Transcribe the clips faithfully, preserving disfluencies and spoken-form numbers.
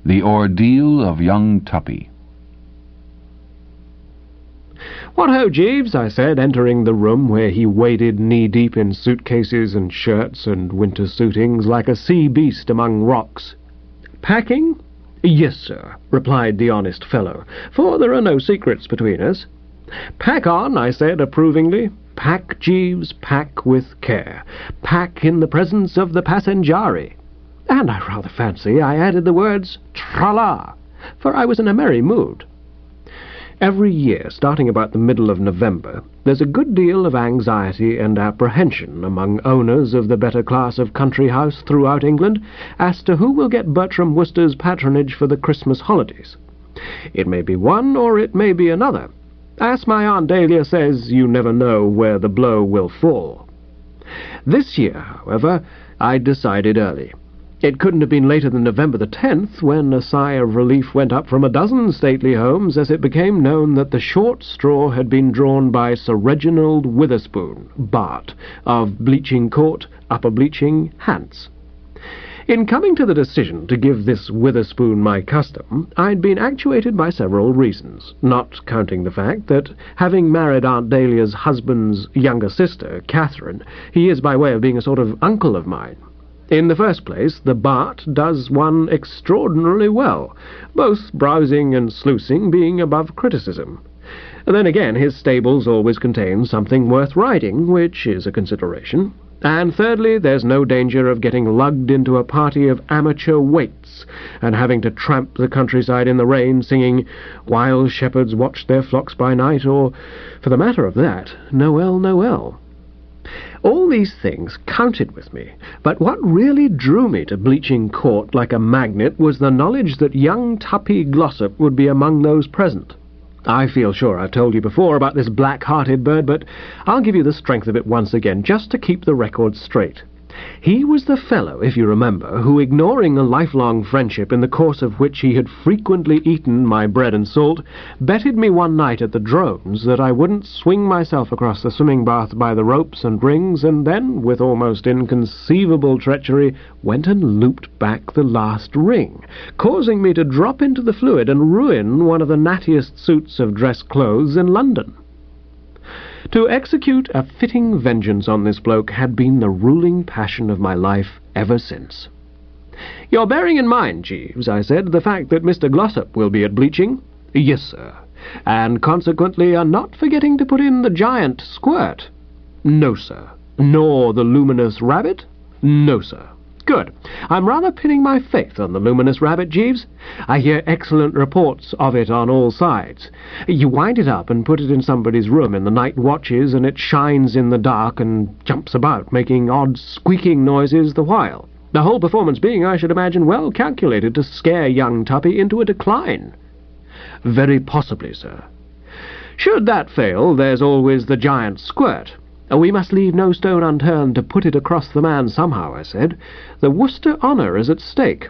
The Ordeal of Young Tuppy. "What ho, Jeeves," I said, entering the room where he waded knee-deep in suitcases and shirts and winter suitings like a sea beast among rocks. "Packing?" "Yes, sir," replied the honest fellow, "for there are no secrets between us." "Pack on," I said approvingly. "Pack, Jeeves, pack with care. Pack in the presence of the Passengari." And I rather fancy I added the words "tra-la," for I was in a merry mood. Every year, starting about the middle of November, there's a good deal of anxiety and apprehension among owners of the better class of country house throughout England as to who will get Bertram Wooster's patronage for the Christmas holidays. It may be one or it may be another. As my Aunt Dahlia says, you never know where the blow will fall. This year, however, I decided early. It couldn't have been later than November the tenth when a sigh of relief went up from a dozen stately homes as it became known that the short straw had been drawn by Sir Reginald Witherspoon, Bart, of Bleaching Court, Upper Bleaching, Hants. In coming to the decision to give this Witherspoon my custom, I'd been actuated by several reasons, not counting the fact that, having married Aunt Dahlia's husband's younger sister, Catherine, he is by way of being a sort of uncle of mine. In the first place, the Bart does one extraordinarily well, both browsing and sluicing being above criticism. Then again, his stables always contain something worth riding, which is a consideration. And thirdly, there's no danger of getting lugged into a party of amateur waits and having to tramp the countryside in the rain singing "While Shepherds Watch Their Flocks by Night," or, for the matter of that, "Noel, Noel." All these things counted with me, but what really drew me to Bleaching Court like a magnet was the knowledge that young Tuppy Glossop would be among those present. I feel sure I've told you before about this black-hearted bird, but I'll give you the strength of it once again, just to keep the record straight. He was the fellow, if you remember, who, ignoring a lifelong friendship in the course of which he had frequently eaten my bread and salt, betted me one night at the Drones that I wouldn't swing myself across the swimming bath by the ropes and rings, and then, with almost inconceivable treachery, went and looped back the last ring, causing me to drop into the fluid and ruin one of the nattiest suits of dress clothes in London. To execute a fitting vengeance on this bloke had been the ruling passion of my life ever since. "You're bearing in mind, Jeeves," I said, "the fact that Mister Glossop will be at Bleaching?" "Yes, sir." "And consequently are not forgetting to put in the giant Squirt?" "No, sir." "Nor the luminous Rabbit?" "No, sir." "Good. I'm rather pinning my faith on the luminous Rabbit, Jeeves. I hear excellent reports of it on all sides. You wind it up and put it in somebody's room in the night watches, and it shines in the dark and jumps about, making odd squeaking noises the while. The whole performance being, I should imagine, well calculated to scare young Tuppy into a decline." "Very possibly, sir." "Should that fail, there's always the giant Squirt. We must leave no stone unturned to put it across the man somehow," I said. "The Wooster honour is at stake."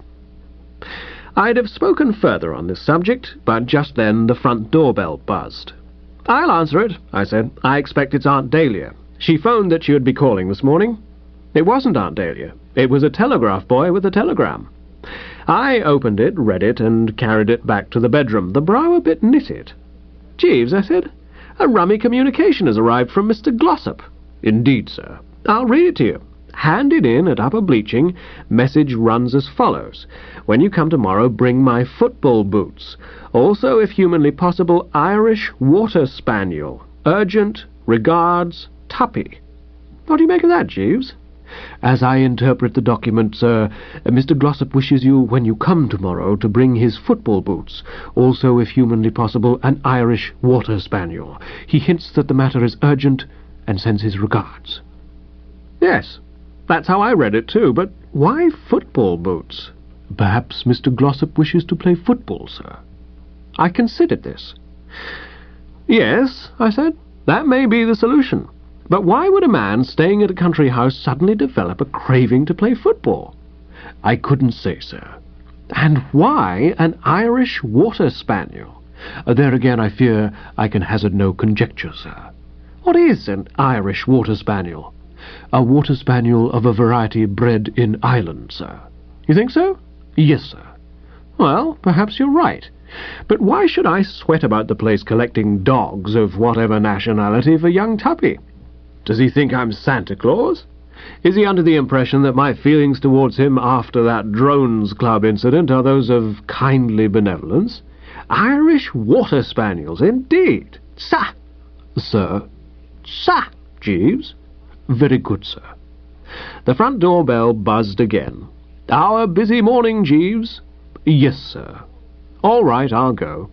I'd have spoken further on this subject, but just then the front doorbell buzzed. "I'll answer it," I said. "I expect it's Aunt Dahlia. She phoned that she would be calling this morning." It wasn't Aunt Dahlia. It was a telegraph boy with a telegram. I opened it, read it, and carried it back to the bedroom, the brow a bit knitted. "Jeeves," I said, "a rummy communication has arrived from Mister Glossop." "Indeed, sir." "I'll read it to you. Handed in at Upper Bleaching. Message runs as follows. When you come tomorrow, bring my football boots. Also, if humanly possible, Irish Water Spaniel. Urgent. Regards, Tuppy." What do you make of that, Jeeves? "As I interpret the document, sir, Mister Glossop wishes you, when you come tomorrow, to bring his football boots. Also, if humanly possible, an Irish Water Spaniel. He hints that the matter is urgent, and sends his regards." Yes, that's how I read it too, but why football boots? "Perhaps Mister Glossop wishes to play football, sir." I considered this. "Yes," I said, "that may be the solution. But why would a man staying at a country house suddenly develop a craving to play football?" "I couldn't say, sir." "And why an Irish Water Spaniel?" "There again, I fear I can hazard no conjecture, sir." "What is an Irish Water Spaniel?" "A Water Spaniel of a variety bred in Ireland, sir." "You think so?" "Yes, sir." Well, perhaps you're right. But why should I sweat about the place collecting dogs of whatever nationality for young Tuppy? Does he think I'm Santa Claus? Is he under the impression that my feelings towards him after that Drones Club incident are those of kindly benevolence? Irish water spaniels, indeed. Sa! Sir. Sa, Jeeves. Very good, sir. The front door bell buzzed again. Our busy morning, Jeeves. Yes, sir. All right, I'll go.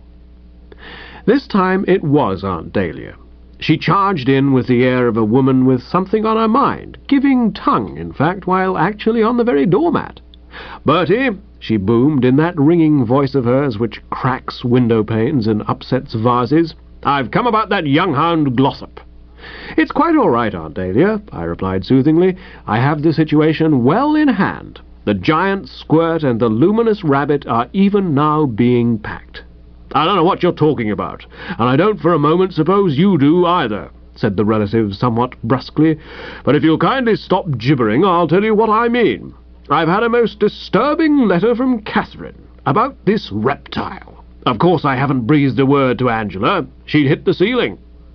This time it was Aunt Dahlia. She charged in with the air of a woman with something on her mind, giving tongue, in fact, while actually on the very doormat. Bertie, she boomed in that ringing voice of hers which cracks window-panes and upsets vases, I've come about that young hound Glossop. It's quite all right, Aunt Dahlia, I replied soothingly. I have the situation well in hand. The giant Squirt and the luminous Rabbit are even now being packed. I don't know what you're talking about, and I don't for a moment suppose you do either, said the relative somewhat brusquely, but if you'll kindly stop gibbering, I'll tell you what I mean. I've had a most disturbing letter from Catherine about this reptile. Of course I haven't breathed a word to Angela. She'd hit the ceiling.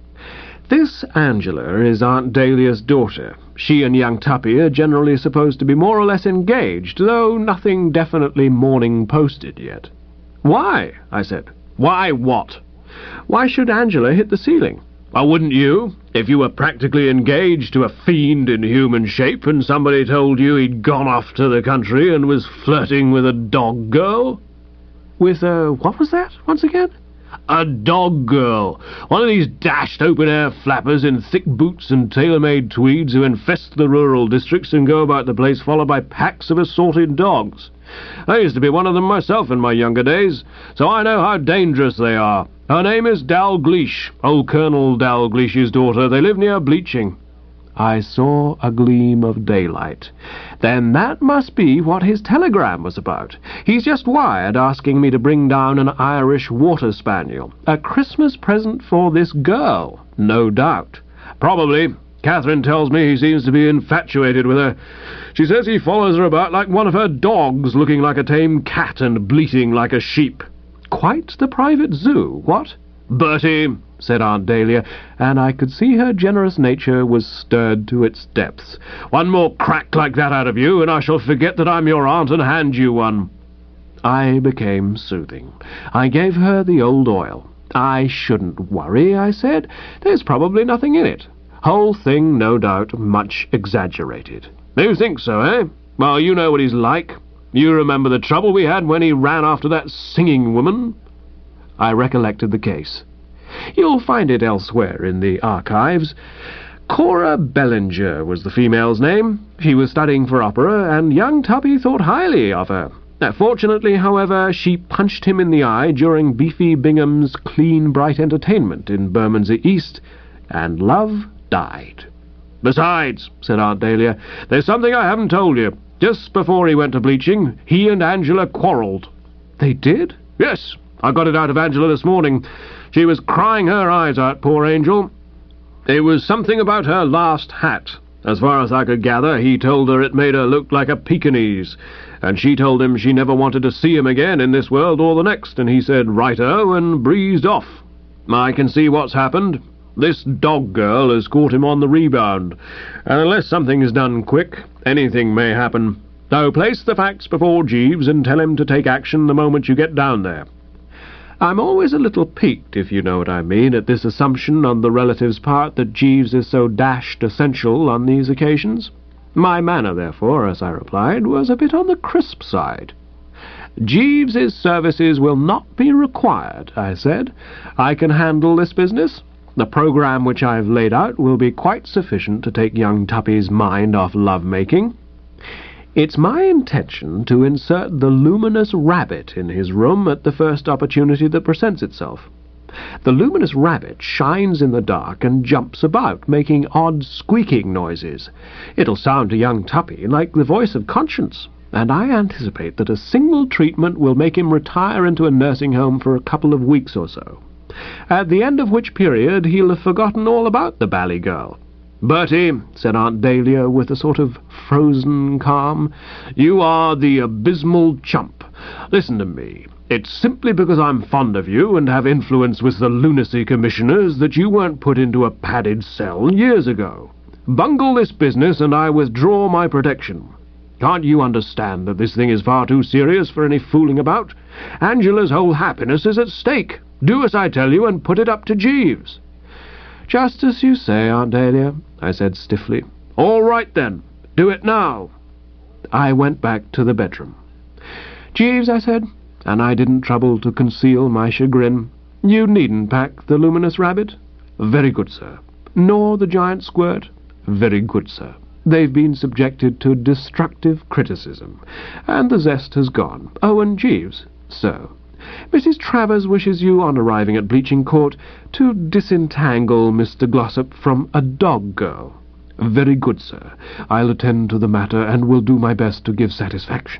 This Angela is Aunt Dahlia's daughter. She and young Tuppy are generally supposed to be more or less engaged, though nothing definitely morning posted yet. Why? I said. Why what? Why should Angela hit the ceiling? Well, wouldn't you, if you were practically engaged to a fiend in human shape and somebody told you he'd gone off to the country and was flirting with a dog girl? With, uh, what was that, once again? A dog girl. One of these dashed open-air flappers in thick boots and tailor-made tweeds who infest the rural districts and go about the place followed by packs of assorted dogs. I used to be one of them myself in my younger days, so I know how dangerous they are. Her name is Dalgleish, old Colonel Dalgleish's daughter. They live near Bleaching. I saw a gleam of daylight. Then that must be what his telegram was about. He's just wired asking me to bring down an Irish water spaniel. A Christmas present for this girl, no doubt. Probably. Catherine tells me he seems to be infatuated with her. She says he follows her about like one of her dogs, looking like a tame cat and bleating like a sheep. Quite the private zoo, what? Bertie, said Aunt Dahlia, and I could see her generous nature was stirred to its depths. One more crack like that out of you, and I shall forget that I'm your aunt and hand you one. I became soothing. I gave her the old oil. I shouldn't worry, I said. There's probably nothing in it. Whole thing, no doubt, much exaggerated. You think so, eh? Well, you know what he's like. You remember the trouble we had when he ran after that singing woman? I recollected the case. You'll find it elsewhere in the archives. Cora Bellinger was the female's name. She was studying for opera, and young Tuppy thought highly of her. Fortunately, however, she punched him in the eye during Beefy Bingham's Clean Bright Entertainment in Bermondsey East, and love died. Besides, said Aunt Dahlia, there's something I haven't told you. Just before he went to Bleaching, he and Angela quarrelled. They did? Yes. I got it out of Angela this morning. She was crying her eyes out, poor angel. It was something about her last hat. As far as I could gather, he told her it made her look like a Pekingese, and she told him she never wanted to see him again in this world or the next, and he said righto and breezed off. I can see what's happened. This dog girl has caught him on the rebound, and unless something is done quick, anything may happen. So place the facts before Jeeves and tell him to take action the moment you get down there. I'm always a little piqued, if you know what I mean, at this assumption on the relative's part that Jeeves is so dashed essential on these occasions. My manner, therefore, as I replied, was a bit on the crisp side. Jeeves's services will not be required, I said. I can handle this business. The programme which I've laid out will be quite sufficient to take young Tuppy's mind off love-making. It's my intention to insert the luminous Rabbit in his room at the first opportunity that presents itself. The luminous Rabbit shines in the dark and jumps about, making odd squeaking noises. It'll sound to young Tuppy like the voice of conscience, and I anticipate that a single treatment will make him retire into a nursing home for a couple of weeks or so, at the end of which period he'll have forgotten all about the bally girl. Bertie, said Aunt Dahlia with a sort of frozen calm, you are the abysmal chump. Listen to me. It's simply because I'm fond of you and have influence with the lunacy commissioners that you weren't put into a padded cell years ago. Bungle this business and I withdraw my protection. Can't you understand that this thing is far too serious for any fooling about? Angela's whole happiness is at stake. Do as I tell you and put it up to Jeeves." "Just as you say, Aunt Dahlia," I said stiffly. "All right, then. Do it now." I went back to the bedroom. "Jeeves," I said, and I didn't trouble to conceal my chagrin, "you needn't pack the luminous rabbit." "Very good, sir." "Nor the giant squirt." "Very good, sir. They've been subjected to destructive criticism, and the zest has gone. Oh, and Jeeves, sir, Missus Travers wishes you, on arriving at Bleaching Court, to disentangle Mister Glossop from a dog girl." "Very good, sir. I'll attend to the matter, and will do my best to give satisfaction."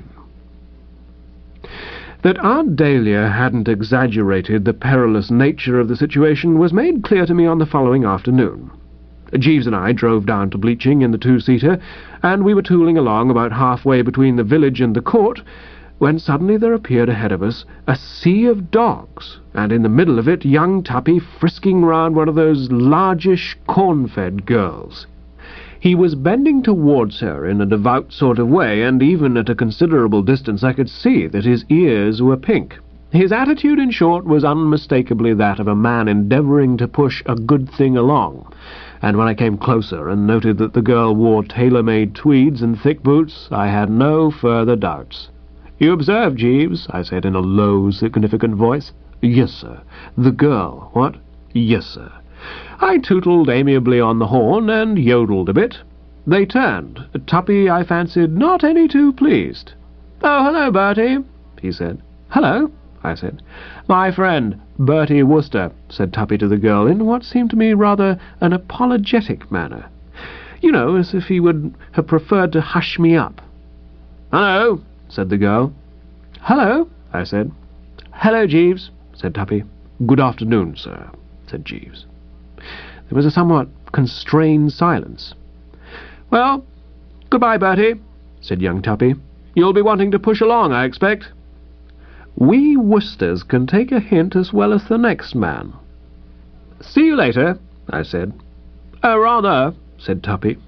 That Aunt Dahlia hadn't exaggerated the perilous nature of the situation was made clear to me on the following afternoon. Jeeves and I drove down to Bleaching in the two-seater, and we were tooling along about halfway between the village and the court, when suddenly there appeared ahead of us a sea of dogs, and in the middle of it young Tuppy frisking round one of those largish corn-fed girls. He was bending towards her in a devout sort of way, and even at a considerable distance I could see that his ears were pink. His attitude, in short, was unmistakably that of a man endeavouring to push a good thing along, and when I came closer and noted that the girl wore tailor-made tweeds and thick boots, I had no further doubts. "You observe, Jeeves?" I said in a low, significant voice. "Yes, sir." "The girl, what?" "Yes, sir." I tootled amiably on the horn and yodeled a bit. They turned. Tuppy, I fancied, not any too pleased. "Oh, hello, Bertie," he said. "Hello," I said. "My friend, Bertie Wooster," said Tuppy to the girl, in what seemed to me rather an apologetic manner. You know, as if he would have preferred to hush me up. "Hello," said the girl. "Hello," I said. "Hello, Jeeves," said Tuppy. "Good afternoon, sir," said Jeeves. There was a somewhat constrained silence. "Well, good-bye, Bertie," said young Tuppy. "You'll be wanting to push along, I expect." We Woosters can take a hint as well as the next man. "See you later," I said. "Oh, rather," said Tuppy.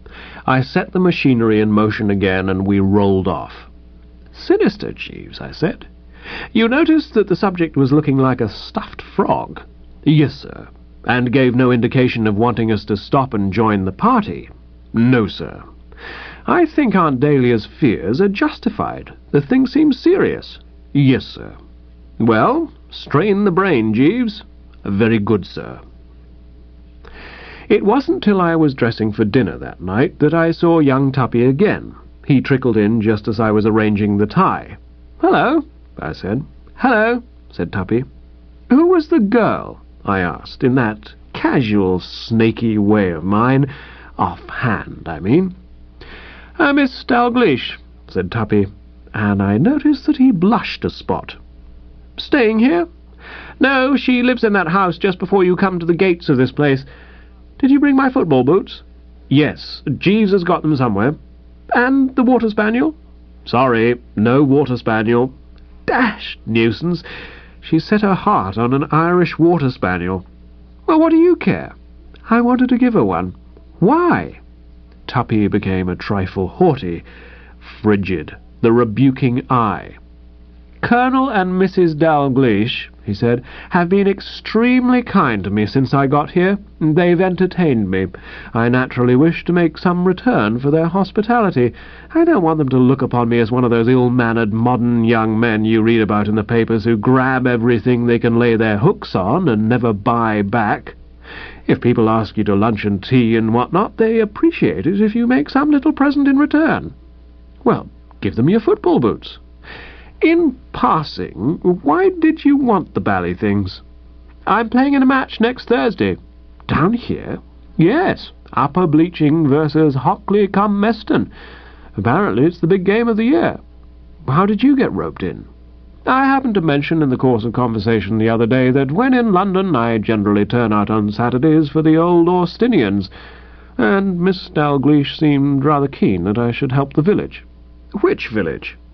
I set the machinery in motion again, and we rolled off. "Sinister, Jeeves," I said. "You noticed that the subject was looking like a stuffed frog?" "Yes, sir." "And gave no indication of wanting us to stop and join the party?" "No, sir." "I think Aunt Dahlia's fears are justified. The thing seems serious." "Yes, sir." "Well, strain the brain, Jeeves." "Very good, sir." It wasn't till I was dressing for dinner that night that I saw young Tuppy again. He trickled in just as I was arranging the tie. "Hello," I said. "Hello," said Tuppy. "Who was the girl?" I asked, in that casual, snaky way of mine. Off-hand, I mean. "Uh, Miss Dalgleish," said Tuppy, and I noticed that he blushed a spot. "Staying here?" "No, she lives in that house just before you come to the gates of this place. Did you bring my football boots?" "Yes, Jeeves has got them somewhere." "And the water spaniel?" "Sorry, no water spaniel." Dashed nuisance. She set her heart on an Irish water spaniel. "Well, what do you care?" "I wanted to give her one." "Why?" Tuppy became a trifle haughty, frigid, the rebuking eye. "Colonel and Missus Dalgleish," he said, "have been extremely kind to me since I got here. They've entertained me. I naturally wish to make some return for their hospitality. I don't want them to look upon me as one of those ill-mannered modern young men you read about in the papers who grab everything they can lay their hooks on and never buy back. If people ask you to lunch and tea and what-not, they appreciate it if you make some little present in return. Well, give them your football boots. In passing, why did you want the bally things?" "I'm playing in a match next Thursday." "Down here?" "Yes, Upper Bleaching versus Hockley-cum-Meston. Apparently it's the big game of the year." "How did you get roped in?" "I happened to mention in the course of conversation the other day that when in London I generally turn out on Saturdays for the old Austinians, and Miss Dalgleish seemed rather keen that I should help the village." "Which village?"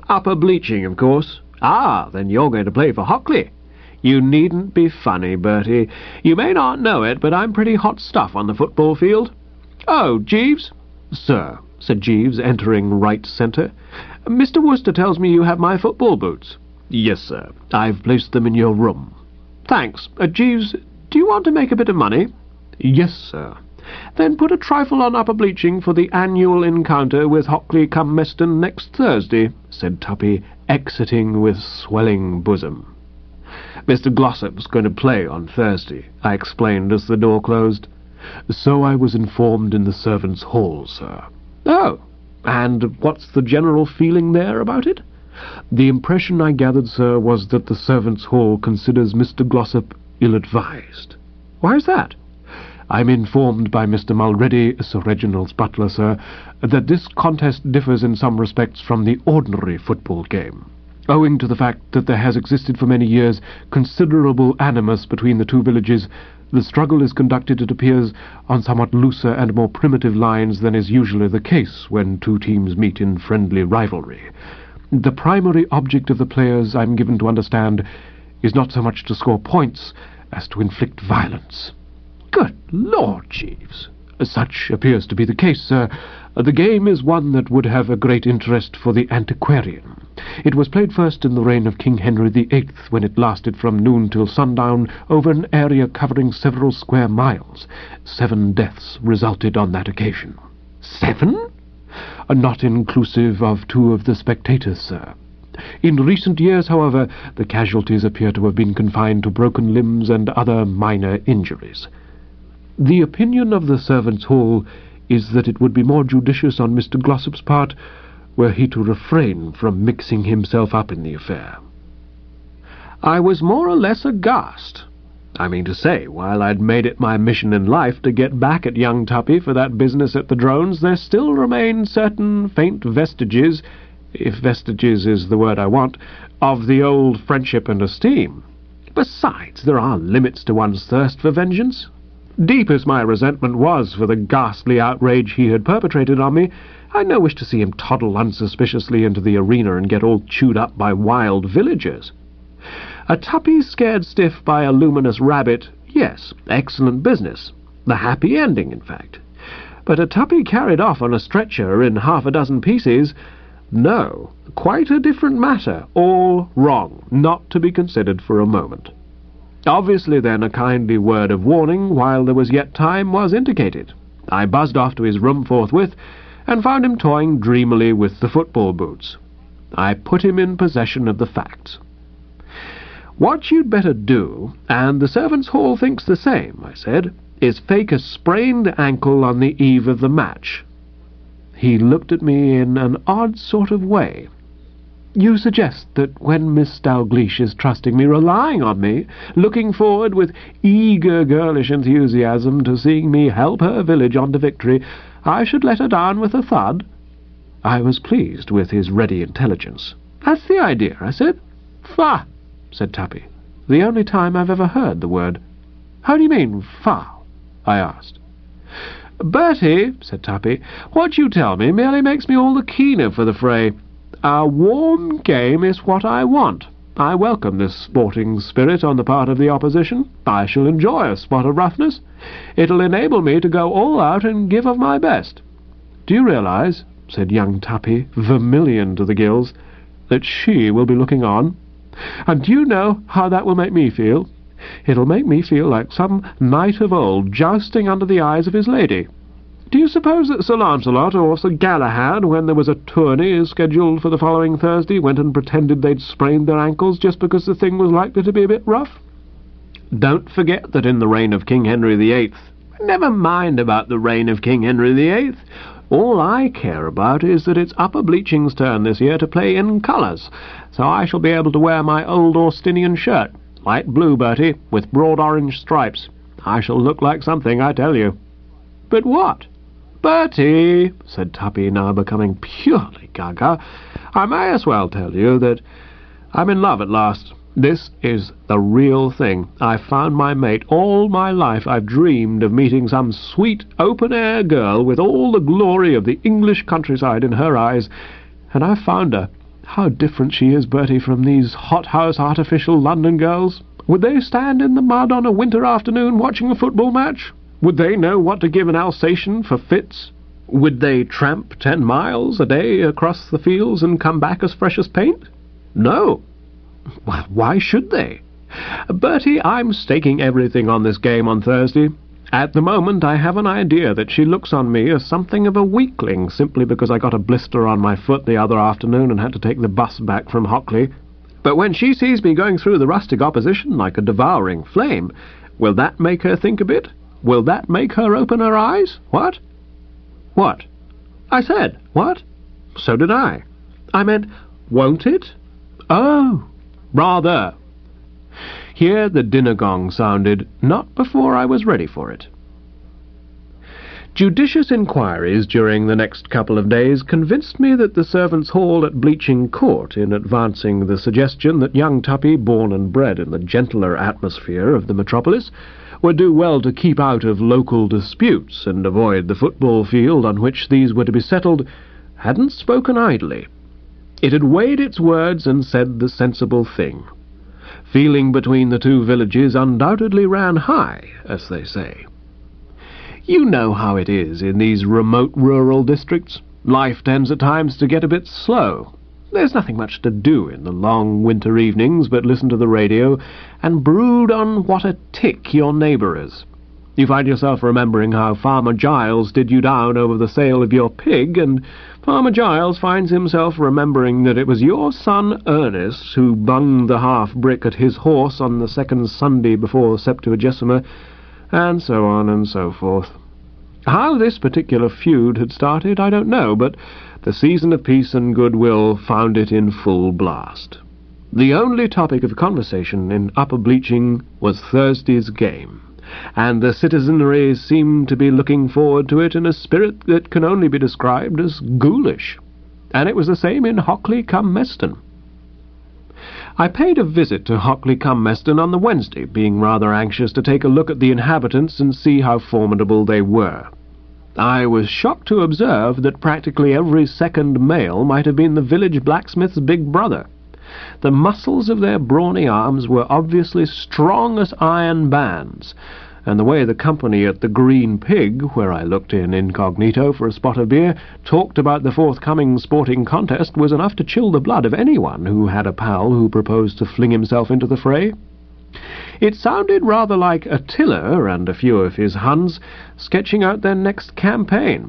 Upper Bleaching, of course. Ah, then you're going to play for Hockley. You needn't be funny, Bertie. You may not know it, but I'm pretty hot stuff on the football field. Oh, Jeeves? Sir, said Jeeves, entering right centre. Mister Wooster tells me you have my football boots. Yes, sir. I've placed them in your room. Thanks. Uh, Jeeves, do you want to make a bit of money? Yes, sir. Then put a trifle on Upper Bleaching for the annual encounter with Hockley cum Meston next Thursday, said Tuppy, exiting with swelling bosom. Mister Glossop's going to play on Thursday, I explained as the door closed. So I was informed in the servants' hall, sir. Oh, and what's the general feeling there about it? The impression I gathered, sir, was that the servants' hall considers Mister Glossop ill-advised. Why is that? I'm informed by Mister Mulready, Sir Reginald's butler, sir, that this contest differs in some respects from the ordinary football game, owing to the fact that there has existed for many years considerable animus between the two villages. The struggle is conducted, it appears, on somewhat looser and more primitive lines than is usually the case when two teams meet in friendly rivalry. The primary object of the players, I'm given to understand, is not so much to score points as to inflict violence. Good Lord, Jeeves! Such appears to be the case, sir. The game is one that would have a great interest for the antiquarian. It was played first in the reign of King Henry the Eighth, when it lasted from noon till sundown over an area covering several square miles. Seven deaths resulted on that occasion. Seven? Not inclusive of two of the spectators, sir. In recent years, however, the casualties appear to have been confined to broken limbs and other minor injuries. The opinion of the servants' hall is that it would be more judicious on Mister Glossop's part were he to refrain from mixing himself up in the affair. I was more or less aghast. I mean to say, while I'd made it my mission in life to get back at young Tuppy for that business at the Drones, there still remained certain faint vestiges, if vestiges is the word I want, of the old friendship and esteem. Besides, there are limits to one's thirst for vengeance. Deep as my resentment was for the ghastly outrage he had perpetrated on me, I had no wish to see him toddle unsuspiciously into the arena and get all chewed up by wild villagers. A Tuppy scared stiff by a luminous rabbit, yes, excellent business. The happy ending, in fact. But a Tuppy carried off on a stretcher in half a dozen pieces, no, quite a different matter, all wrong, not to be considered for a moment. Obviously, then, a kindly word of warning, while there was yet time, was indicated. I buzzed off to his room forthwith, and found him toying dreamily with the football boots. I put him in possession of the facts. What you'd better do, and the servants' hall thinks the same, I said, is fake a sprained ankle on the eve of the match. He looked at me in an odd sort of way. You suggest that when Miss Dalgleish is trusting me, relying on me, looking forward with eager girlish enthusiasm to seeing me help her village on to victory, I should let her down with a thud? I was pleased with his ready intelligence. That's the idea, I said. Fa, said Tuppy, the only time I've ever heard the word. How do you mean, fa? I asked. Bertie, said Tuppy, what you tell me merely makes me all the keener for the fray. A warm game is what I want. I welcome this sporting spirit on the part of the opposition. I shall enjoy a spot of roughness. It'll enable me to go all out and give of my best. Do you realize, said young Tuppy, vermilion to the gills, that she will be looking on? And do you know how that will make me feel? It'll make me feel like some knight of old jousting under the eyes of his lady. Do you suppose that Sir Lancelot or Sir Galahad, when there was a tourney scheduled for the following Thursday, went and pretended they'd sprained their ankles just because the thing was likely to be a bit rough? Don't forget that in the reign of King Henry the Eighth... Never mind about the reign of King Henry the Eighth. All I care about is that it's Upper Bleaching's turn this year to play in colours, so I shall be able to wear my old Austinian shirt, light blue, Bertie, with broad orange stripes. I shall look like something, I tell you. But what? Bertie, said Tuppy, now becoming purely gaga, I may as well tell you that I'm in love at last. This is the real thing. I've found my mate. All my life I've dreamed of meeting some sweet, open-air girl with all the glory of the English countryside in her eyes, and I've found her. How different she is, Bertie, from these hothouse artificial London girls. Would they stand in the mud on a winter afternoon watching a football match? Would they know what to give an Alsatian for fits? Would they tramp ten miles a day across the fields and come back as fresh as paint? No. Well, why should they? Bertie, I'm staking everything on this game on Thursday. At the moment, I have an idea that she looks on me as something of a weakling, simply because I got a blister on my foot the other afternoon and had to take the bus back from Hockley. But when she sees me going through the rustic opposition like a devouring flame, will that make her think a bit? Will that make her open her eyes? What? What? I said, what? So did I. I meant, won't it? Oh, rather. Here the dinner gong sounded, not before I was ready for it. Judicious inquiries during the next couple of days convinced me that the servants' hall at Bleaching Court, in advancing the suggestion that young Tuppy, born and bred in the gentler atmosphere of the metropolis, would do well to keep out of local disputes and avoid the football field on which these were to be settled, hadn't spoken idly. It had weighed its words and said the sensible thing. Feeling between the two villages undoubtedly ran high, as they say. You know how it is in these remote rural districts. Life tends at times to get a bit slow. There's nothing much to do in the long winter evenings but listen to the radio and brood on what a tick your neighbour is. You find yourself remembering how Farmer Giles did you down over the sale of your pig, and Farmer Giles finds himself remembering that it was your son Ernest who bunged the half-brick at his horse on the second Sunday before Septuagesima, and so on and so forth. How this particular feud had started, I don't know, but the season of peace and goodwill found it in full blast. The only topic of conversation in Upper Bleaching was Thursday's game, and the citizenry seemed to be looking forward to it in a spirit that can only be described as ghoulish. And it was the same in Hockley-cum-Meston. I paid a visit to Hockley-cum-Meston on the Wednesday, being rather anxious to take a look at the inhabitants and see how formidable they were. I was shocked to observe that practically every second male might have been the village blacksmith's big brother. The muscles of their brawny arms were obviously strong as iron bands, and the way the company at the Green Pig, where I looked in incognito for a spot of beer, talked about the forthcoming sporting contest was enough to chill the blood of anyone who had a pal who proposed to fling himself into the fray. It sounded rather like Attila and a few of his Huns sketching out their next campaign.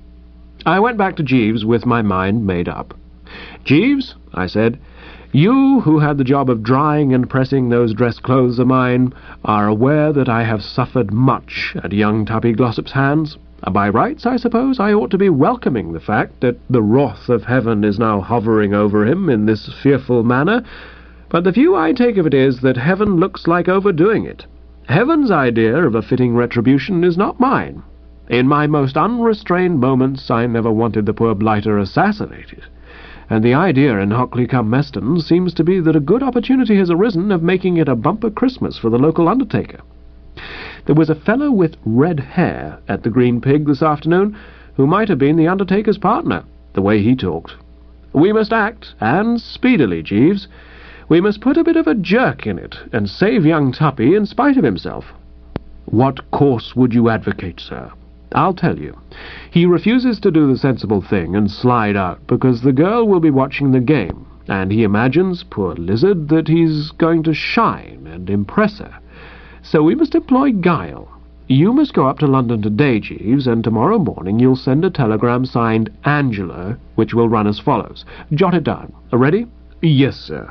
I went back to Jeeves with my mind made up. "Jeeves," I said, "you, who had the job of drying and pressing those dress clothes of mine, are aware that I have suffered much at young Tuppy Glossop's hands. By rights, I suppose, I ought to be welcoming the fact that the wrath of heaven is now hovering over him in this fearful manner, but the view I take of it is that heaven looks like overdoing it. Heaven's idea of a fitting retribution is not mine. In my most unrestrained moments I never wanted the poor blighter assassinated, and the idea in Hockley-cum-Meston seems to be that a good opportunity has arisen of making it a bumper Christmas for the local undertaker. There was a fellow with red hair at the Green Pig this afternoon who might have been the undertaker's partner, the way he talked. We must act, and speedily, Jeeves. We must put a bit of a jerk in it, and save young Tuppy in spite of himself." "What course would you advocate, sir?" "I'll tell you. He refuses to do the sensible thing and slide out because the girl will be watching the game, and he imagines, poor lizard, that he's going to shine and impress her. So we must employ guile. You must go up to London today, Jeeves, and tomorrow morning you'll send a telegram signed Angela, which will run as follows. Jot it down. Ready?" "Yes, sir."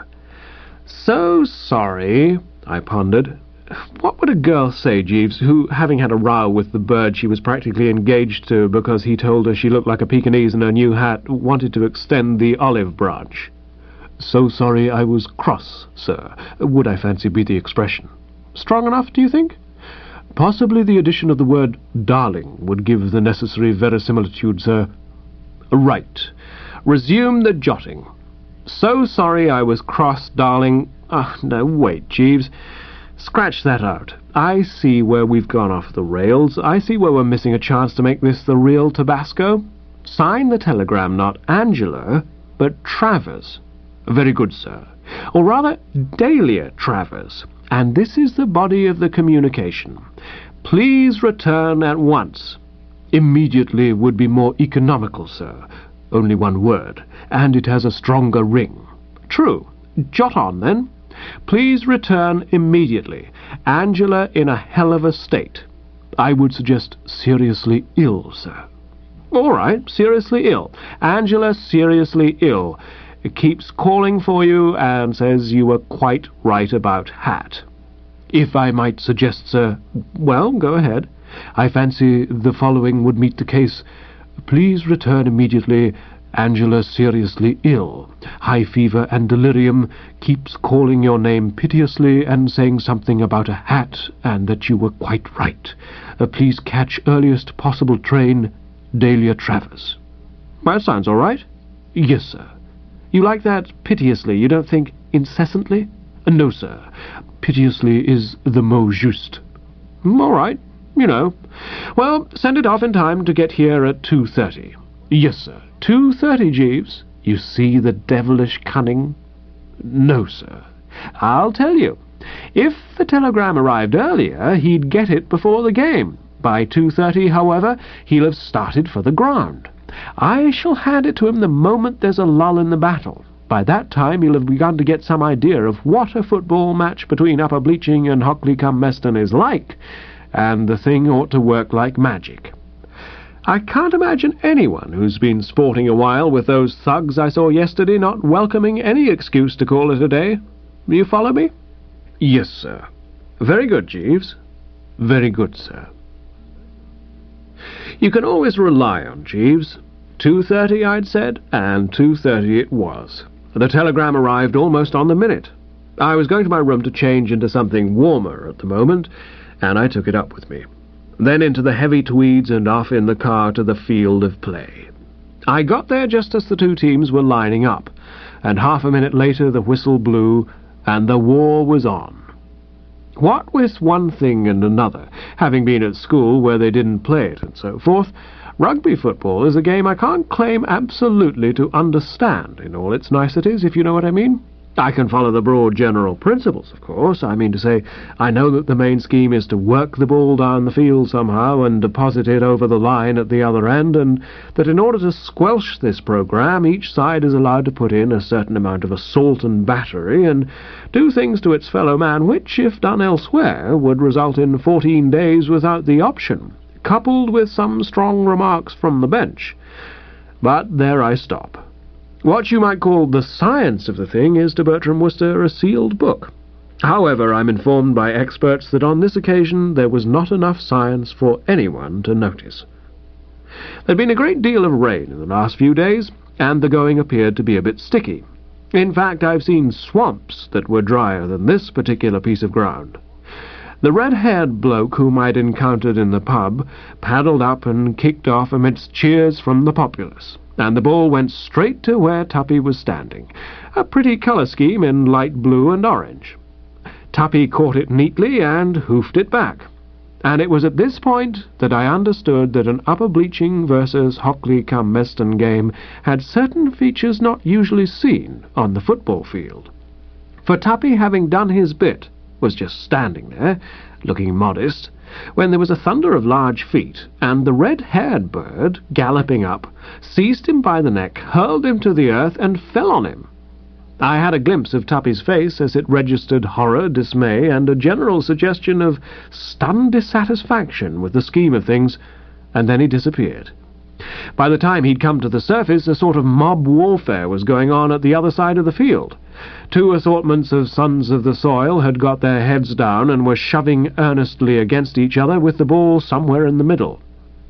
"So sorry," I pondered. What would a girl say, Jeeves, who, having had a row with the bird she was practically engaged to because he told her she looked like a Pekingese in her new hat, wanted to extend the olive branch? "So sorry I was cross, sir, would I fancy be the expression. Strong enough, do you think?" "Possibly the addition of the word darling would give the necessary verisimilitude, sir." "Right. Resume the jotting. So sorry I was cross, darling. Ah, no, wait, Jeeves. Scratch that out. I see where we've gone off the rails. I see where we're missing a chance to make this the real Tabasco. Sign the telegram not Angela, but Travers. Very good, sir. Or rather, Dahlia Travers. And this is the body of the communication. Please return at once. Immediately would be more economical, sir. Only one word, and it has a stronger ring. True. Jot on, then. Please return immediately. Angela in a hell of a state. I would suggest seriously ill, sir. All right, seriously ill. Angela seriously ill. Keeps calling for you and says you were quite right about hat. If I might suggest, sir... Well, go ahead. I fancy the following would meet the case. Please return immediately. Angela seriously ill. High fever and delirium. Keeps calling your name piteously and saying something about a hat and that you were quite right. Uh, please catch earliest possible train. Dahlia Travers. That sounds all right. Yes, sir. You like that piteously, you don't think incessantly? No, sir. Piteously is the mot juste. All right, you know. Well, send it off in time to get here at two thirty. Yes, sir. two thirty, Jeeves. You see the devilish cunning? No, sir. I'll tell you. If the telegram arrived earlier, he'd get it before the game. By two thirty, however, he'll have started for the ground. I shall hand it to him the moment there's a lull in the battle. By that time he'll have begun to get some idea of what a football match between Upper Bleaching and Hockley-cum-Meston is like, and the thing ought to work like magic. I can't imagine anyone who's been sporting a while with those thugs I saw yesterday not welcoming any excuse to call it a day. You follow me? Yes, sir. Very good, Jeeves. Very good, sir. You can always rely on Jeeves. two thirty, I'd said, and two thirty it was. The telegram arrived almost on the minute. I was going to my room to change into something warmer at the moment, and I took it up with me. Then into the heavy tweeds and off in the car to the field of play. I got there just as the two teams were lining up, and half a minute later the whistle blew, and the war was on. What with one thing and another, having been at school where they didn't play it and so forth, rugby football is a game I can't claim absolutely to understand in all its niceties, if you know what I mean. I can follow the broad general principles, of course. I mean to say, I know that the main scheme is to work the ball down the field somehow and deposit it over the line at the other end, and that in order to squelch this programme, each side is allowed to put in a certain amount of assault and battery and do things to its fellow man which, if done elsewhere, would result in fourteen days without the option, coupled with some strong remarks from the bench. But there I stop. What you might call the science of the thing is to Bertram Wooster a sealed book. However, I'm informed by experts that on this occasion there was not enough science for anyone to notice. There'd been a great deal of rain in the last few days, and the going appeared to be a bit sticky. In fact, I've seen swamps that were drier than this particular piece of ground. The red-haired bloke whom I'd encountered in the pub paddled up and kicked off amidst cheers from the populace, and the ball went straight to where Tuppy was standing, a pretty colour scheme in light blue and orange. Tuppy caught it neatly and hoofed it back, and it was at this point that I understood that an Upper Bleaching versus Hockley-cum-Meston game had certain features not usually seen on the football field. For Tuppy, having done his bit, was just standing there, looking modest, when there was a thunder of large feet, and the red-haired bird, galloping up, seized him by the neck, hurled him to the earth, and fell on him. I had a glimpse of Tuppy's face as it registered horror, dismay, and a general suggestion of stunned dissatisfaction with the scheme of things, and then he disappeared. By the time he'd come to the surface, a sort of mob warfare was going on at the other side of the field. Two assortments of sons of the soil had got their heads down and were shoving earnestly against each other with the ball somewhere in the middle.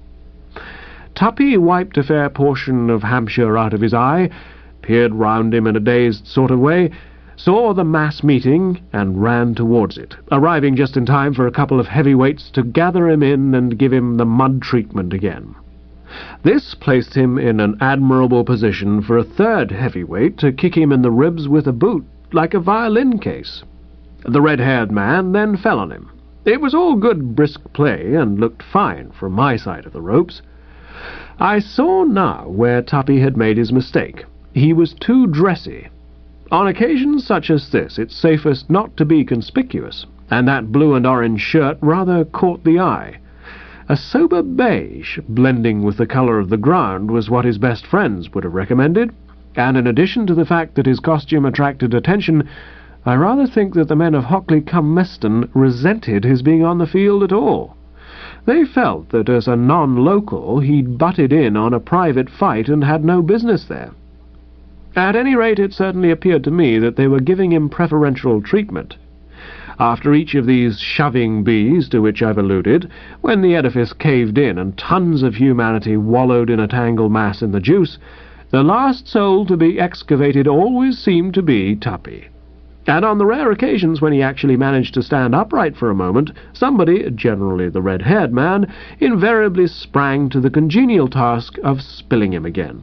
Tuppy wiped a fair portion of Hampshire out of his eye, peered round him in a dazed sort of way, saw the mass meeting, and ran towards it, arriving just in time for a couple of heavyweights to gather him in and give him the mud treatment again. This placed him in an admirable position for a third heavyweight to kick him in the ribs with a boot, like a violin case. The red-haired man then fell on him. It was all good brisk play, and looked fine from my side of the ropes. I saw now where Tuppy had made his mistake. He was too dressy. On occasions such as this, it's safest not to be conspicuous, and that blue and orange shirt rather caught the eye. A sober beige, blending with the colour of the ground, was what his best friends would have recommended, and in addition to the fact that his costume attracted attention, I rather think that the men of Hockley-cum-Meston resented his being on the field at all. They felt that as a non-local he'd butted in on a private fight and had no business there. At any rate, it certainly appeared to me that they were giving him preferential treatment. After each of these shoving bees to which I've alluded, when the edifice caved in and tons of humanity wallowed in a tangled mass in the juice, the last soul to be excavated always seemed to be Tuppy. And on the rare occasions when he actually managed to stand upright for a moment, somebody, generally the red-haired man, invariably sprang to the congenial task of spilling him again.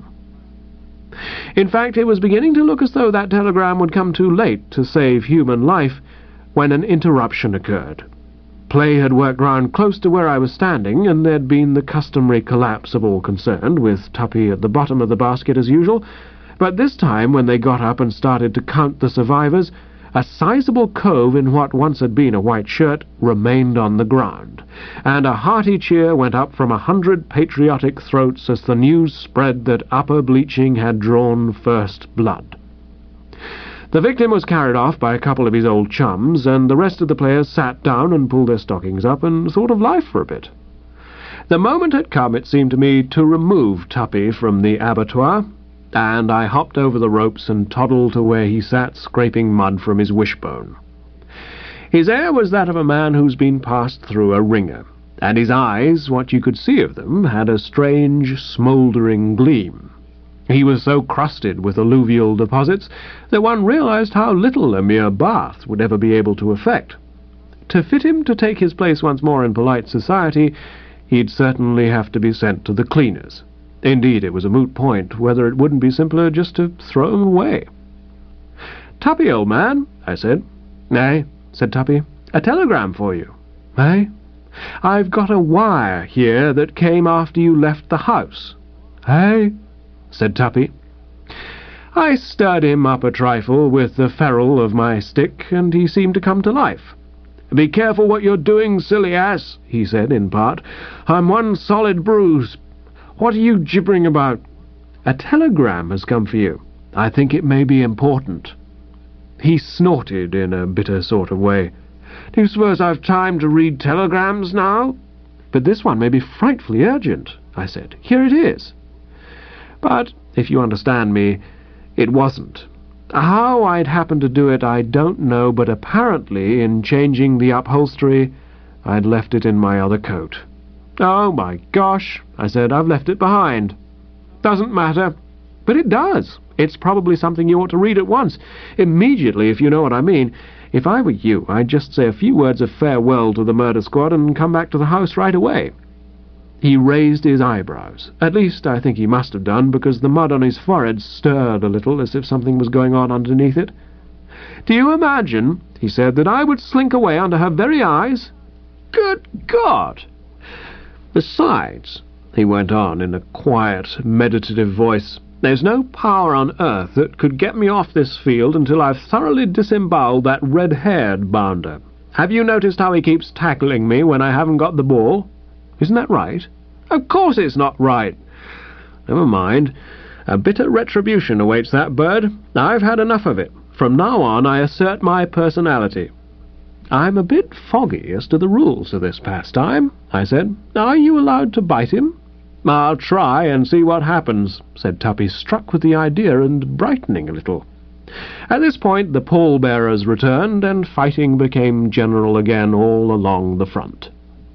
In fact, it was beginning to look as though that telegram would come too late to save human life when an interruption occurred. Play had worked round close to where I was standing, and there'd been the customary collapse of all concerned, with Tuppy at the bottom of the basket as usual, but this time, when they got up and started to count the survivors, a sizable cove in what once had been a white shirt remained on the ground, and a hearty cheer went up from a hundred patriotic throats as the news spread that Upper Bleaching had drawn first blood. The victim was carried off by a couple of his old chums, and the rest of the players sat down and pulled their stockings up and thought of life for a bit. The moment had come, it seemed to me, to remove Tuppy from the abattoir, and I hopped over the ropes and toddled to where he sat scraping mud from his wishbone. His air was that of a man who's been passed through a wringer, and his eyes, what you could see of them, had a strange, smouldering gleam. He was so crusted with alluvial deposits that one realized how little a mere bath would ever be able to effect. To fit him to take his place once more in polite society, he'd certainly have to be sent to the cleaners. Indeed, it was a moot point whether it wouldn't be simpler just to throw him away. "Tuppy, old man," I said. "Eh?" said Tuppy. "A telegram for you." "Eh?" "I've got a wire here that came after you left the house." "Eh?" said Tuppy. I stirred him up a trifle with the ferrule of my stick, and he seemed to come to life. "Be careful what you're doing, silly ass," he said in part. "I'm one solid bruise. What are you gibbering about?" "A telegram has come for you. I think it may be important." He snorted in a bitter sort of way. "Do you suppose I've time to read telegrams now?" "But this one may be frightfully urgent," I said. "Here it is." But, if you understand me, it wasn't. How I'd happened to do it I don't know, but apparently, in changing the upholstery, I'd left it in my other coat. "Oh, my gosh," I said, "I've left it behind." "Doesn't matter." "But it does. It's probably something you ought to read at once, immediately, if you know what I mean. If I were you, I'd just say a few words of farewell to the murder squad and come back to the house right away." He raised his eyebrows. At least, I think he must have done, because the mud on his forehead stirred a little, as if something was going on underneath it. "Do you imagine," he said, "that I would slink away under her very eyes? Good God! Besides," he went on in a quiet, meditative voice, "there's no power on earth that could get me off this field until I've thoroughly disemboweled that red-haired bounder. Have you noticed how he keeps tackling me when I haven't got the ball? Isn't that right?" "Of course it's not right." "Never mind. A bitter retribution awaits that bird. I've had enough of it. From now on I assert my personality." "I'm a bit foggy as to the rules of this pastime," I said. "Are you allowed to bite him?" "I'll try and see what happens," said Tuppy, struck with the idea and brightening a little. At this point the pall-bearers returned, and fighting became general again all along the front.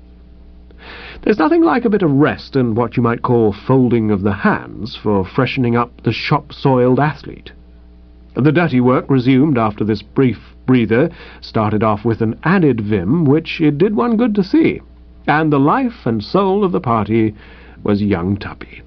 There's nothing like a bit of rest and what you might call folding of the hands for freshening up the shop-soiled athlete. The dirty work resumed after this brief breather started off with an added vim which it did one good to see, and the life and soul of the party was young Tuppy.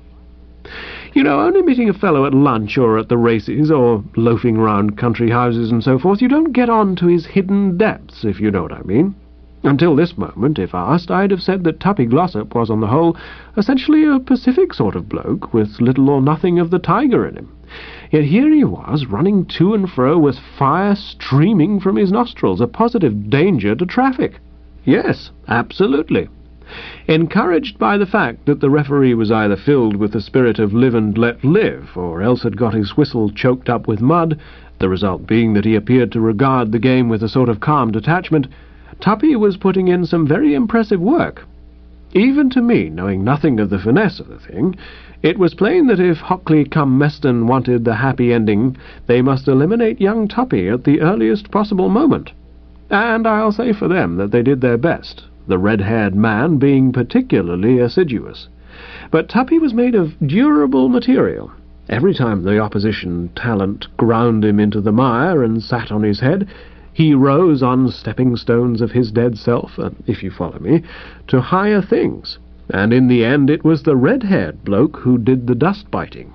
You know, only meeting a fellow at lunch or at the races or loafing round country houses and so forth, you don't get on to his hidden depths, if you know what I mean. Until this moment, if asked, I'd have said that Tuppy Glossop was, on the whole, essentially a pacific sort of bloke, with little or nothing of the tiger in him. Yet here he was, running to and fro with fire streaming from his nostrils, a positive danger to traffic. Yes, absolutely. Encouraged by the fact that the referee was either filled with the spirit of live and let live, or else had got his whistle choked up with mud, the result being that he appeared to regard the game with a sort of calm detachment, Tuppy was putting in some very impressive work. Even to me, knowing nothing of the finesse of the thing, it was plain that if Hockley cum Meston wanted the happy ending, they must eliminate young Tuppy at the earliest possible moment. And I'll say for them that they did their best, the red-haired man being particularly assiduous. But Tuppy was made of durable material. Every time the opposition talent ground him into the mire and sat on his head, he rose on stepping stones of his dead self, uh, if you follow me, to higher things, and in the end it was the red-haired bloke who did the dust-biting.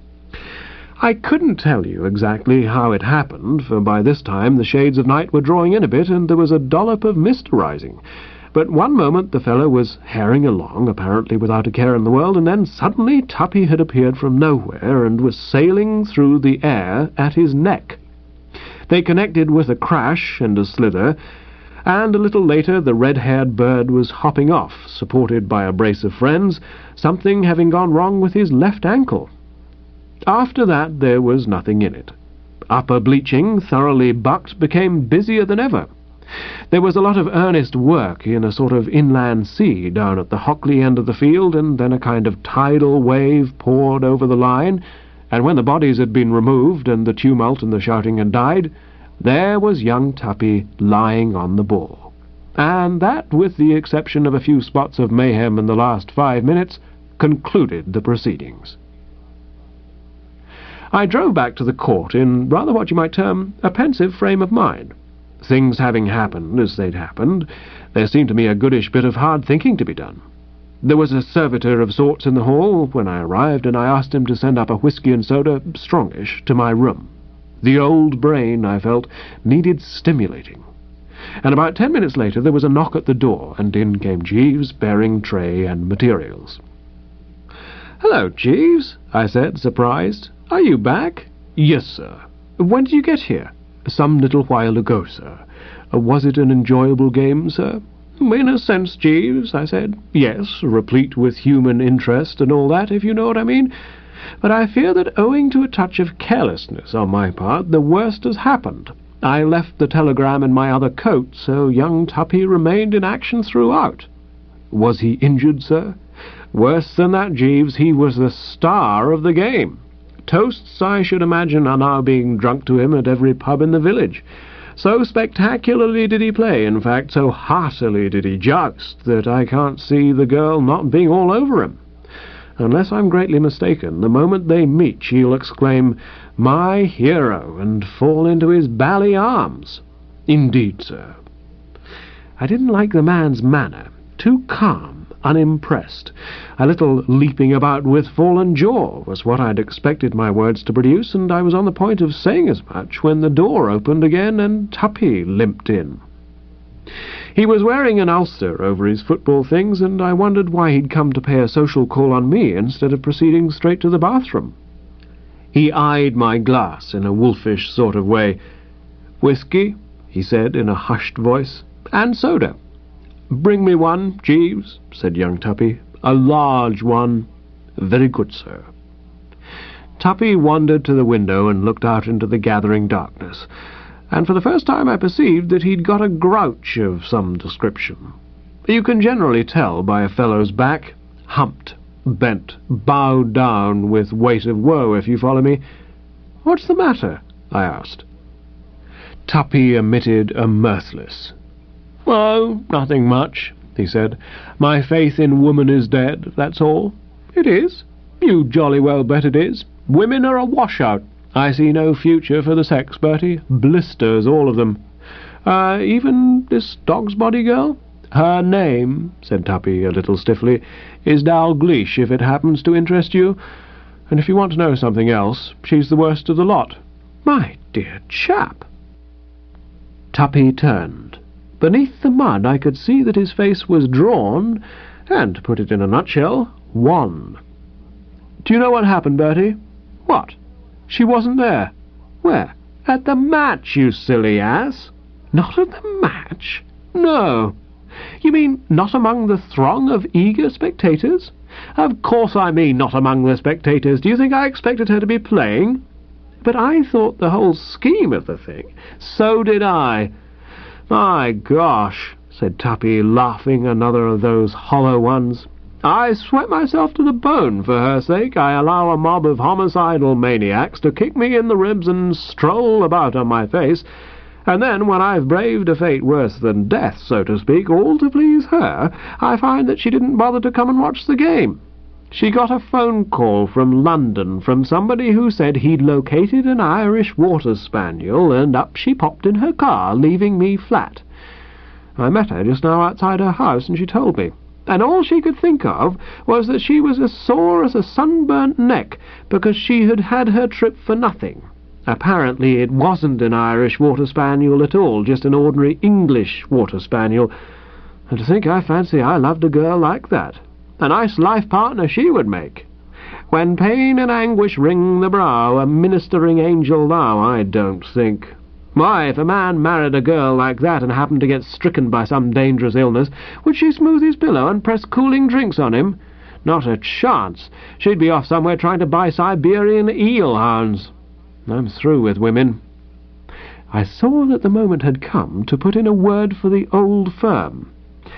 I couldn't tell you exactly how it happened, for by this time the shades of night were drawing in a bit, and there was a dollop of mist rising. But one moment the fellow was herring along, apparently without a care in the world, and then suddenly Tuppy had appeared from nowhere and was sailing through the air at his neck. They connected with a crash and a slither, and a little later the red-haired bird was hopping off, supported by a brace of friends, something having gone wrong with his left ankle. After that there was nothing in it. Upper Bleaching, thoroughly bucked, became busier than ever. There was a lot of earnest work in a sort of inland sea down at the Hockley end of the field, and then a kind of tidal wave poured over the line, and when the bodies had been removed and the tumult and the shouting had died, there was young Tuppy lying on the ball. And that, with the exception of a few spots of mayhem in the last five minutes, concluded the proceedings. I drove back to the court in rather what you might term a pensive frame of mind. Things having happened as they'd happened, there seemed to me a goodish bit of hard thinking to be done. There was a servitor of sorts in the hall when I arrived, and I asked him to send up a whisky and soda, strongish, to my room. The old brain, I felt, needed stimulating. And about ten minutes later there was a knock at the door, and in came Jeeves, bearing tray and materials. "Hello, Jeeves," I said, surprised. "Are you back?" "Yes, sir." "When did you get here?" "Some little while ago, sir." "Was it an enjoyable game, sir?" "In a sense, Jeeves," I said. "Yes, replete with human interest and all that, if you know what I mean. But I fear that owing to a touch of carelessness on my part, the worst has happened. I left the telegram in my other coat, so young Tuppy remained in action throughout." "Was he injured, sir?" "Worse than that, Jeeves. He was the star of the game. Toasts, I should imagine, are now being drunk to him at every pub in the village. So spectacularly did he play, in fact, so heartily did he joust, that I can't see the girl not being all over him. Unless I'm greatly mistaken, the moment they meet she'll exclaim, 'My hero,' and fall into his bally arms." "Indeed, sir." I didn't like the man's manner. Too calm, unimpressed. A little leaping about with fallen jaw was what I'd expected my words to produce, and I was on the point of saying as much when the door opened again and Tuppy limped in. He was wearing an ulster over his football things, and I wondered why he'd come to pay a social call on me instead of proceeding straight to the bathroom. He eyed my glass in a wolfish sort of way. "Whiskey," he said in a hushed voice, "and soda." "Bring me one, Jeeves," said young Tuppy. "A large one." "Very good, sir." Tuppy wandered to the window and looked out into the gathering darkness, and for the first time I perceived that he'd got a grouch of some description. You can generally tell by a fellow's back, humped, bent, bowed down with weight of woe, if you follow me. "What's the matter?" I asked. Tuppy emitted a mirthless. "Oh, nothing much," he said. "My faith in woman is dead, that's all." "It is? You jolly well bet it is. Women are a washout. I see no future for the sex, Bertie. Blisters, all of them. Uh, even this dog's body girl?" "Her name," said Tuppy a little stiffly, "is Dalgleish, if it happens to interest you. And if you want to know something else, she's the worst of the lot." "My dear chap!" Tuppy turned, Beneath the mud I could see that his face was drawn, and, to put it in a nutshell, wan. "Do you know what happened, Bertie?" "What?" "She wasn't there." "Where?" "At the match, you silly ass." "Not at the match?" "No." "You mean not among the throng of eager spectators?" "Of course I mean not among the spectators. Do you think I expected her to be playing?" "But I thought the whole scheme of the thing—" "So did I. My gosh," said Tuppy, laughing another of those hollow ones. "I sweat myself to the bone for her sake. I allow a mob of homicidal maniacs to kick me in the ribs and stroll about on my face, and then, when I've braved a fate worse than death, so to speak, all to please her, I find that she didn't bother to come and watch the game. She got a phone call from London from somebody who said he'd located an Irish water spaniel, and up she popped in her car, leaving me flat. I met her just now outside her house, and she told me. And all she could think of was that she was as sore as a sunburnt neck because she had had her trip for nothing. Apparently it wasn't an Irish water spaniel at all, just an ordinary English water spaniel. And to think I fancy I loved a girl like that. A nice life partner she would make. When pain and anguish wring the brow, a ministering angel thou, I don't think. Why, if a man married a girl like that and happened to get stricken by some dangerous illness, would she smooth his pillow and press cooling drinks on him? Not a chance. She'd be off somewhere trying to buy Siberian eel-hounds. I'm through with women. I saw that the moment had come to put in a word for the old firm.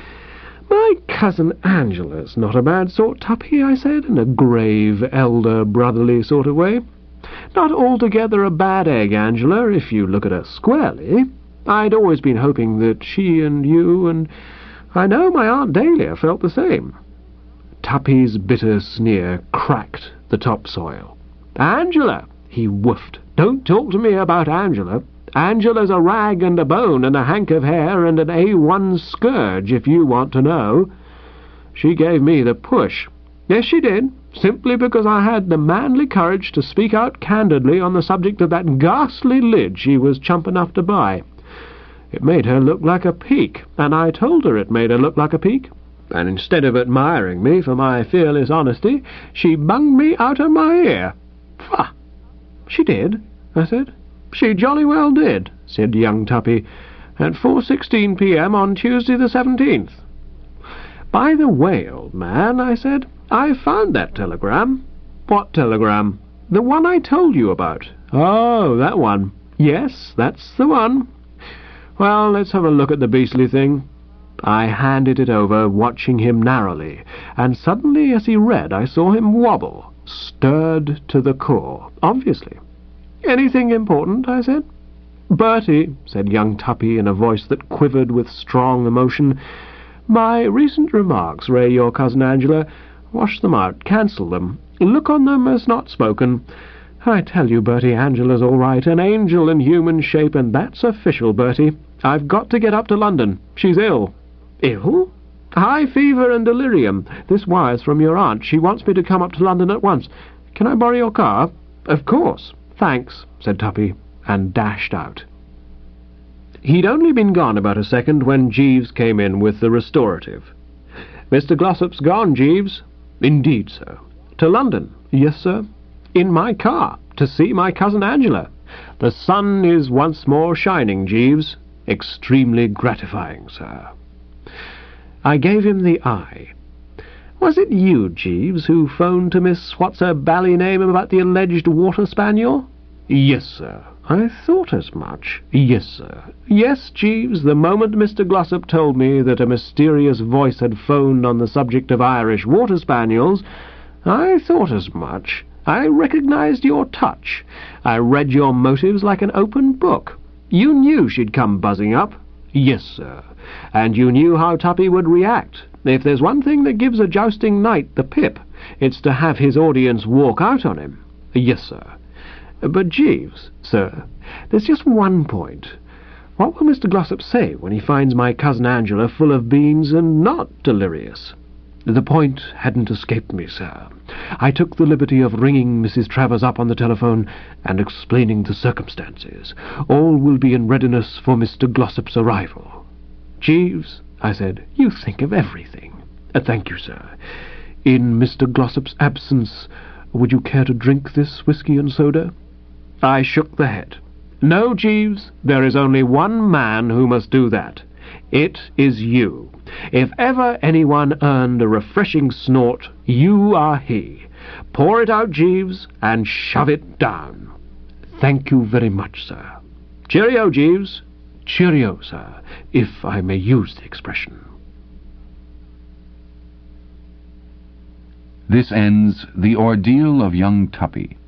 "My cousin Angela's not a bad sort, Tuppy," I said, in a grave, elder, brotherly sort of way. "Not altogether a bad egg, Angela, if you look at her squarely. I'd always been hoping that she and you and... I know my Aunt Dahlia felt the same." Tuppy's bitter sneer cracked the topsoil. "Angela!" he woofed. "Don't talk to me about Angela. Angela's a rag and a bone and a hank of hair and an A one scourge, if you want to know. She gave me the push. Yes, she did, simply because I had the manly courage to speak out candidly on the subject of that ghastly lid she was chump enough to buy. It made her look like a peak, and I told her it made her look like a peak. And instead of admiring me for my fearless honesty, she bunged me out of my ear." "Pah!" "She did," I said. "She jolly well did," said young Tuppy, "at four sixteen p m on Tuesday the seventeenth. "By the way, old man," I said, "I found that telegram." "What telegram?" "The one I told you about." "Oh, that one." "Yes, that's the one." "Well, let's have a look at the beastly thing." I handed it over, watching him narrowly, and suddenly as he read I saw him wobble, stirred to the core, obviously. "Anything important?" I said. "Bertie," said young Tuppy in a voice that quivered with strong emotion, "my recent remarks, Ray, your cousin Angela, wash them out, cancel them, look on them as not spoken. I tell you, Bertie, Angela's all right, an angel in human shape, and that's official, Bertie. I've got to get up to London. She's ill." "Ill?" "High fever and delirium. This wire's from your aunt. She wants me to come up to London at once. Can I borrow your car?" "Of course." "Thanks," said Tuppy, and dashed out. He'd only been gone about a second when Jeeves came in with the restorative. "Mister Glossop's gone, Jeeves." "Indeed, sir." "To London?" "Yes, sir." "In my car, to see my cousin Angela. The sun is once more shining, Jeeves. Extremely gratifying, sir." I gave him the eye. "Was it you, Jeeves, who phoned to Miss What's-her-bally-name about the alleged water spaniel?" "Yes, sir." "I thought as much." "Yes, sir." "Yes, Jeeves, the moment Mister Glossop told me that a mysterious voice had phoned on the subject of Irish water spaniels, I thought as much. I recognized your touch. I read your motives like an open book. You knew she'd come buzzing up." "Yes, sir." "And you knew how Tuppy would react. If there's one thing that gives a jousting knight the pip, it's to have his audience walk out on him." "Yes, sir." "But, Jeeves, sir, there's just one point. What will Mister Glossop say when he finds my cousin Angela full of beans and not delirious?" "The point hadn't escaped me, sir. I took the liberty of ringing Missus Travers up on the telephone and explaining the circumstances. All will be in readiness for Mister Glossop's arrival." "Jeeves," I said, "you think of everything." Uh, "Thank you, sir. In Mister Glossop's absence, would you care to drink this whisky and soda?" I shook the head. "No, Jeeves, there is only one man who must do that. It is you. If ever anyone earned a refreshing snort, you are he. Pour it out, Jeeves, and shove it down." "Thank you very much, sir." "Cheerio, Jeeves." "Cheerio, sir, if I may use the expression." This ends The Ordeal of Young Tuppy.